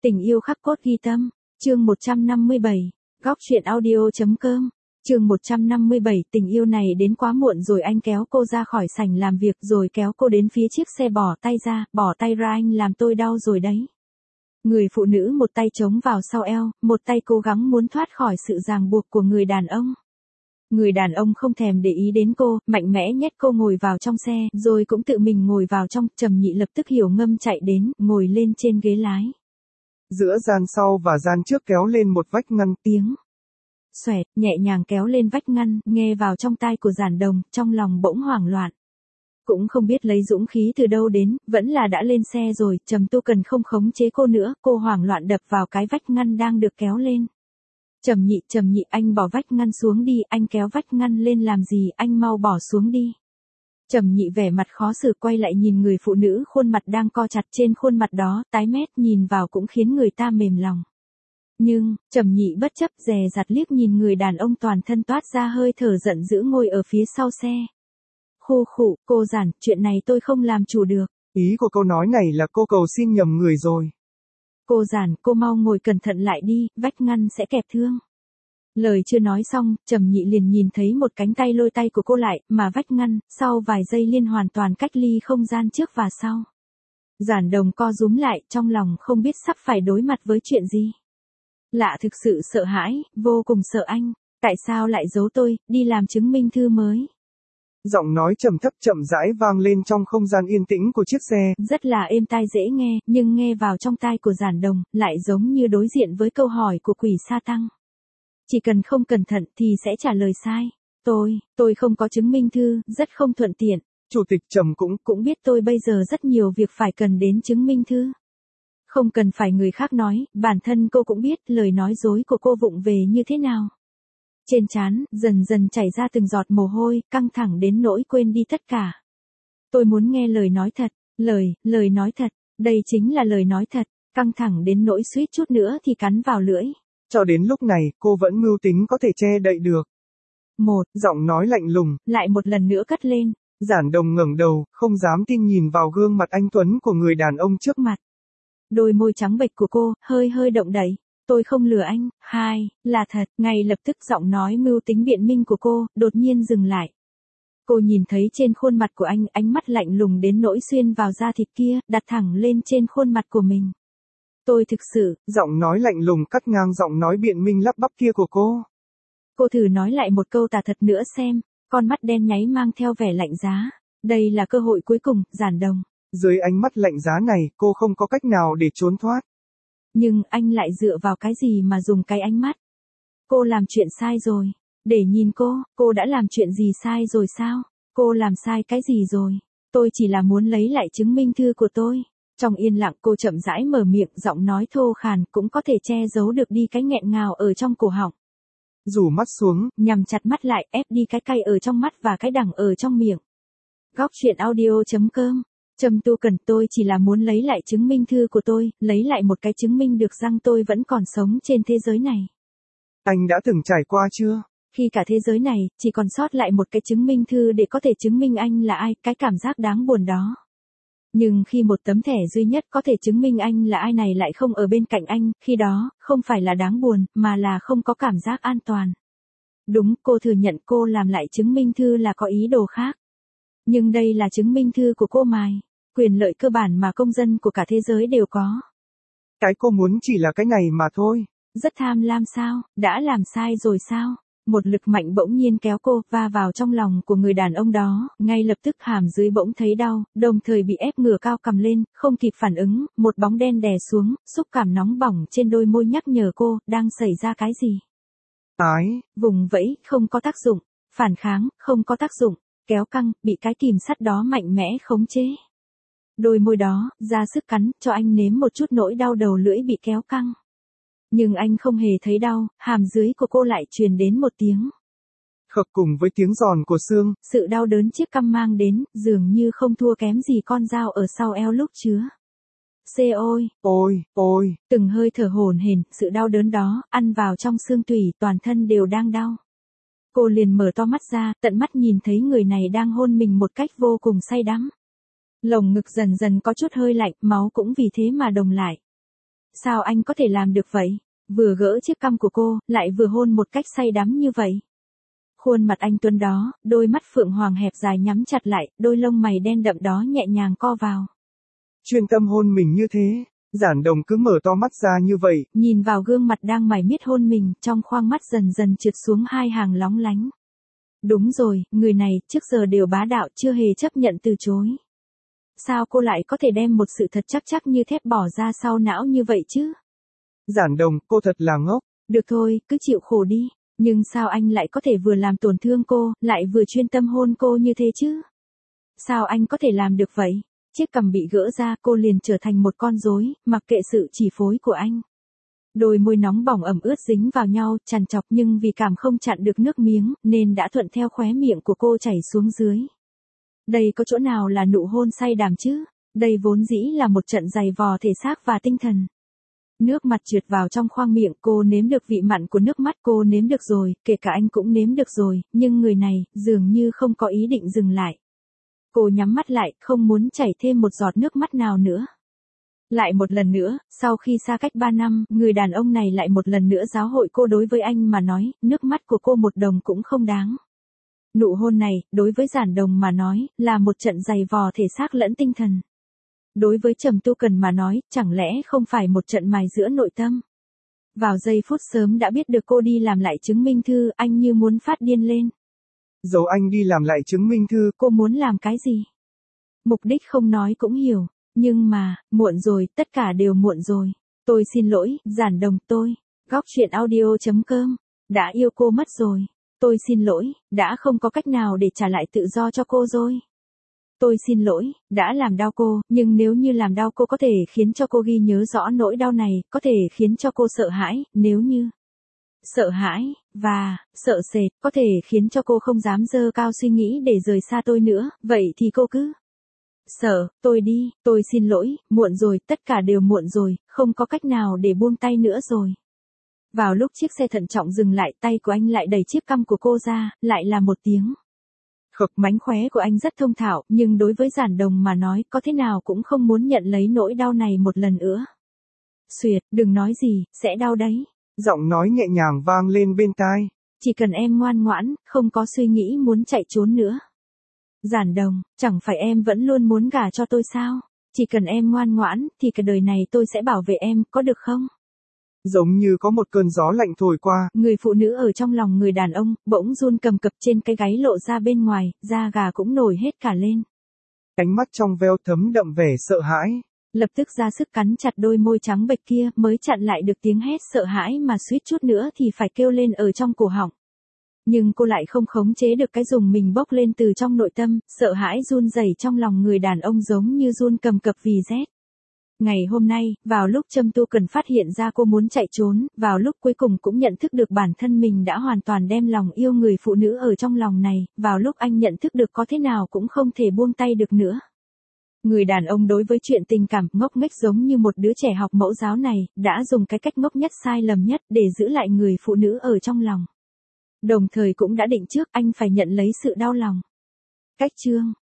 Tình yêu khắc cốt ghi tâm, chương 157, góc truyện audio.com, chương 157 tình yêu này đến quá muộn rồi. Anh kéo cô ra khỏi sảnh làm việc rồi kéo cô đến phía chiếc xe, bỏ tay ra, anh làm tôi đau rồi đấy. Người phụ nữ một tay chống vào sau eo, một tay cố gắng muốn thoát khỏi sự ràng buộc của người đàn ông. Người đàn ông không thèm để ý đến cô, mạnh mẽ nhét cô ngồi vào trong xe, rồi cũng tự mình ngồi vào trong. Trầm Nhị lập tức hiểu ngâm chạy đến, ngồi lên trên ghế lái. Giữa gian sau và gian trước kéo lên một vách ngăn. Tiếng xoẹt nhẹ nhàng kéo lên vách ngăn, nghe vào trong tai của Giản Đồng, trong lòng bỗng hoảng loạn. Cũng không biết lấy dũng khí từ đâu đến, vẫn là đã lên xe rồi. Trầm Tu Cần không khống chế cô nữa, cô hoảng loạn đập vào cái vách ngăn đang được kéo lên. Trầm Nhị, anh bỏ vách ngăn xuống đi, anh kéo vách ngăn lên làm gì, anh mau bỏ xuống đi. Trầm Nhị vẻ mặt khó xử quay lại nhìn người phụ nữ, khuôn mặt đang co chặt, trên khuôn mặt đó, tái mét, nhìn vào cũng khiến người ta mềm lòng. Nhưng, Trầm Nhị bất chấp, dè dặt liếc nhìn người đàn ông toàn thân toát ra hơi thở giận dữ ngồi ở phía sau xe. Khụ khụ, cô Giản, chuyện này tôi không làm chủ được. Ý của câu nói này là cô cầu xin nhầm người rồi. Cô Giản, cô mau ngồi cẩn thận lại đi, vách ngăn sẽ kẹp thương. Lời chưa nói xong, Trầm Nhị liền nhìn thấy một cánh tay lôi tay của cô lại, mà vách ngăn, sau vài giây liên hoàn toàn cách ly không gian trước và sau. Giản Đồng co rúm lại, trong lòng không biết sắp phải đối mặt với chuyện gì. Lạ thực sự sợ hãi, vô cùng sợ anh. Tại sao lại giấu tôi, đi làm chứng minh thư mới? Giọng nói trầm thấp chậm rãi vang lên trong không gian yên tĩnh của chiếc xe. Rất là êm tai dễ nghe, nhưng nghe vào trong tai của Giản Đồng, lại giống như đối diện với câu hỏi của quỷ sa tăng. Chỉ cần không cẩn thận thì sẽ trả lời sai. Tôi không có chứng minh thư, rất không thuận tiện. Chủ tịch Trầm cũng biết tôi bây giờ rất nhiều việc phải cần đến chứng minh thư. Không cần phải người khác nói, bản thân cô cũng biết lời nói dối của cô vụng về như thế nào. Trên trán, dần dần chảy ra từng giọt mồ hôi, căng thẳng đến nỗi quên đi tất cả. Tôi muốn nghe lời nói thật, lời nói thật, đây chính là lời nói thật, căng thẳng đến nỗi suýt chút nữa thì cắn vào lưỡi. Cho đến lúc này, cô vẫn mưu tính có thể che đậy được. Giọng nói lạnh lùng, lại một lần nữa cất lên. Giản Đồng ngẩng đầu, không dám tin nhìn vào gương mặt anh tuấn của người đàn ông trước mặt. Đôi môi trắng bệch của cô, hơi động đậy. Tôi không lừa anh, là thật. Ngay lập tức giọng nói mưu tính biện minh của cô, đột nhiên dừng lại. Cô nhìn thấy trên khuôn mặt của anh, ánh mắt lạnh lùng đến nỗi xuyên vào da thịt kia, đặt thẳng lên trên khuôn mặt của mình. Tôi thực sự, giọng nói lạnh lùng cắt ngang giọng nói biện minh lắp bắp kia của cô. Cô thử nói lại một câu tà thật nữa xem, con mắt đen nháy mang theo vẻ lạnh giá. Đây là cơ hội cuối cùng, Giản Đồng. Dưới ánh mắt lạnh giá này, cô không có cách nào để trốn thoát. Nhưng anh lại dựa vào cái gì mà dùng cái ánh mắt? Cô làm chuyện sai rồi. Để nhìn cô đã làm chuyện gì sai rồi sao? Cô làm sai cái gì rồi? Tôi chỉ là muốn lấy lại chứng minh thư của tôi. Trong yên lặng cô chậm rãi mở miệng, giọng nói thô khàn cũng có thể che giấu được đi cái nghẹn ngào ở trong cổ họng. Rủ mắt xuống, nhắm chặt mắt lại, ép đi cái cay ở trong mắt và cái đắng ở trong miệng. Góc truyện audio.com. Trầm Tu Cần, tôi chỉ là muốn lấy lại chứng minh thư của tôi, lấy lại một cái chứng minh được rằng tôi vẫn còn sống trên thế giới này. Anh đã từng trải qua chưa? Khi cả thế giới này, chỉ còn sót lại một cái chứng minh thư để có thể chứng minh anh là ai, cái cảm giác đáng buồn đó. Nhưng khi một tấm thẻ duy nhất có thể chứng minh anh là ai này lại không ở bên cạnh anh, khi đó, không phải là đáng buồn, mà là không có cảm giác an toàn. Đúng, cô thừa nhận cô làm lại chứng minh thư là có ý đồ khác. Nhưng đây là chứng minh thư của cô Mai, quyền lợi cơ bản mà công dân của cả thế giới đều có. Cái cô muốn chỉ là cái này mà thôi. Rất tham lam sao, đã làm sai rồi sao? Một lực mạnh bỗng nhiên kéo cô va vào trong lòng của người đàn ông đó, ngay lập tức hàm dưới bỗng thấy đau, đồng thời bị ép ngửa cao cầm lên, không kịp phản ứng, một bóng đen đè xuống, xúc cảm nóng bỏng trên đôi môi nhắc nhở cô, đang xảy ra cái gì? Vùng vẫy, không có tác dụng, phản kháng, không có tác dụng, kéo căng, bị cái kìm sắt đó mạnh mẽ khống chế. Đôi môi đó, ra sức cắn, cho anh nếm một chút nỗi đau đầu lưỡi bị kéo căng. Nhưng anh không hề thấy đau, hàm dưới của cô lại truyền đến một tiếng khực cùng với tiếng giòn của xương. Sự đau đớn chiếc căm mang đến, dường như không thua kém gì con dao ở sau eo lúc chứa. Ôi. Từng hơi thở hổn hển, sự đau đớn đó, ăn vào trong xương tủy, toàn thân đều đang đau. Cô liền mở to mắt ra, tận mắt nhìn thấy người này đang hôn mình một cách vô cùng say đắm. Lồng ngực dần dần có chút hơi lạnh, máu cũng vì thế mà đồng lại. Sao anh có thể làm được vậy? Vừa gỡ chiếc cằm của cô, lại vừa hôn một cách say đắm như vậy. Khuôn mặt anh tuấn đó, đôi mắt phượng hoàng hẹp dài nhắm chặt lại, đôi lông mày đen đậm đó nhẹ nhàng co vào. Chuyên tâm hôn mình như thế, Giản Đồng cứ mở to mắt ra như vậy. Nhìn vào gương mặt đang mải miết hôn mình, trong khoang mắt dần dần trượt xuống hai hàng lóng lánh. Đúng rồi, người này, trước giờ đều bá đạo, chưa hề chấp nhận từ chối. Sao cô lại có thể đem một sự thật chắc như thép bỏ ra sau não như vậy chứ? Giản Đồng, cô thật là ngốc. Được thôi, cứ chịu khổ đi. Nhưng sao anh lại có thể vừa làm tổn thương cô, lại vừa chuyên tâm hôn cô như thế chứ? Sao anh có thể làm được vậy? Chiếc cằm bị gỡ ra, cô liền trở thành một con rối, mặc kệ sự chỉ phối của anh. Đôi môi nóng bỏng ẩm ướt dính vào nhau, trằn trọc, nhưng vì cảm không chặn được nước miếng, nên đã thuận theo khóe miệng của cô chảy xuống dưới. Đây có chỗ nào là nụ hôn say đàm chứ? Đây vốn dĩ là một trận giày vò thể xác và tinh thần. Nước mặt trượt vào trong khoang miệng, cô nếm được vị mặn của nước mắt, cô nếm được rồi, kể cả anh cũng nếm được rồi, nhưng người này, dường như không có ý định dừng lại. Cô nhắm mắt lại, không muốn chảy thêm một giọt nước mắt nào nữa. Lại một lần nữa, sau khi xa cách 3 năm, người đàn ông này lại một lần nữa giáo hội cô, đối với anh mà nói, nước mắt của cô một đồng cũng không đáng. Nụ hôn này, đối với Giản Đồng mà nói, là một trận giày vò thể xác lẫn tinh thần. Đối với Trầm Tu Cần mà nói, chẳng lẽ không phải một trận mài giũa nội tâm. Vào giây phút sớm đã biết được cô đi làm lại chứng minh thư, anh như muốn phát điên lên. Dẫu anh đi làm lại chứng minh thư, cô muốn làm cái gì? Mục đích không nói cũng hiểu, nhưng mà, muộn rồi, tất cả đều muộn rồi. Tôi xin lỗi, Giản Đồng, tôi. Góc truyện audio.com. Đã yêu cô mất rồi. Tôi xin lỗi, đã không có cách nào để trả lại tự do cho cô rồi. Tôi xin lỗi, đã làm đau cô, nhưng nếu như làm đau cô có thể khiến cho cô ghi nhớ rõ nỗi đau này, có thể khiến cho cô sợ hãi, nếu như sợ hãi, và sợ sệt, có thể khiến cho cô không dám dơ cao suy nghĩ để rời xa tôi nữa, vậy thì cô cứ sợ, tôi đi, tôi xin lỗi, muộn rồi, tất cả đều muộn rồi, không có cách nào để buông tay nữa rồi. Vào lúc chiếc xe thận trọng dừng lại, tay của anh lại đẩy chiếc cằm của cô ra, lại là một tiếng khực. Mánh khóe của anh rất thông thạo, nhưng đối với Giản Đồng mà nói, có thế nào cũng không muốn nhận lấy nỗi đau này một lần nữa. Xuyệt, đừng nói gì, sẽ đau đấy. Giọng nói nhẹ nhàng vang lên bên tai. Chỉ cần em ngoan ngoãn, không có suy nghĩ muốn chạy trốn nữa. Giản Đồng, chẳng phải em vẫn luôn muốn gả cho tôi sao? Chỉ cần em ngoan ngoãn, thì cả đời này tôi sẽ bảo vệ em, có được không? Giống như có một cơn gió lạnh thổi qua. Người phụ nữ ở trong lòng người đàn ông, bỗng run cầm cập, trên cái gáy lộ ra bên ngoài, da gà cũng nổi hết cả lên. Ánh mắt trong veo thấm đậm vẻ sợ hãi. Lập tức ra sức cắn chặt đôi môi trắng bệch kia, mới chặn lại được tiếng hét sợ hãi mà suýt chút nữa thì phải kêu lên ở trong cổ họng. Nhưng cô lại không khống chế được cái rùng mình bốc lên từ trong nội tâm, sợ hãi run rẩy trong lòng người đàn ông giống như run cầm cập vì rét. Ngày hôm nay, vào lúc Trầm Tu Cần phát hiện ra cô muốn chạy trốn, vào lúc cuối cùng cũng nhận thức được bản thân mình đã hoàn toàn đem lòng yêu người phụ nữ ở trong lòng này, vào lúc anh nhận thức được có thế nào cũng không thể buông tay được nữa. Người đàn ông đối với chuyện tình cảm ngốc nghếch giống như một đứa trẻ học mẫu giáo này, đã dùng cái cách ngốc nhất sai lầm nhất để giữ lại người phụ nữ ở trong lòng. Đồng thời cũng đã định trước anh phải nhận lấy sự đau lòng. Cách chương